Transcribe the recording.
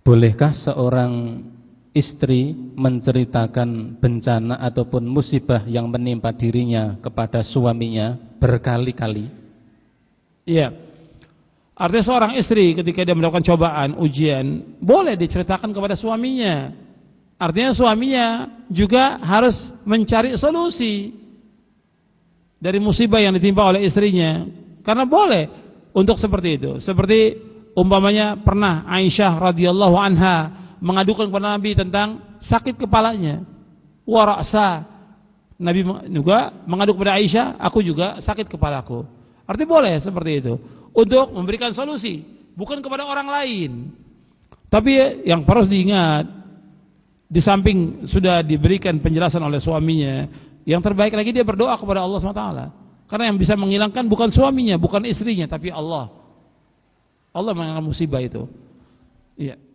Bolehkah seorang istri menceritakan bencana ataupun musibah yang menimpa dirinya kepada suaminya berkali-kali? Iya. Artinya seorang istri ketika dia mendapatkan cobaan, ujian, boleh diceritakan kepada suaminya. Artinya suaminya juga harus mencari solusi dari musibah yang ditimpa oleh istrinya. Karena boleh untuk seperti itu. Seperti umpamanya pernah Aisyah radhiyallahu anha mengadukan kepada Nabi tentang sakit kepalanya. Wa ra'sa. Nabi juga mengadu kepada Aisyah, aku juga sakit kepalaku. Artinya boleh seperti itu untuk memberikan solusi, bukan kepada orang lain. Tapi yang harus diingat, di samping sudah diberikan penjelasan oleh suaminya, yang terbaik lagi dia berdoa kepada Allah SWT. Karena yang bisa menghilangkan bukan suaminya, bukan istrinya, tapi Allah. Allah menghilangkan musibah itu. Iya.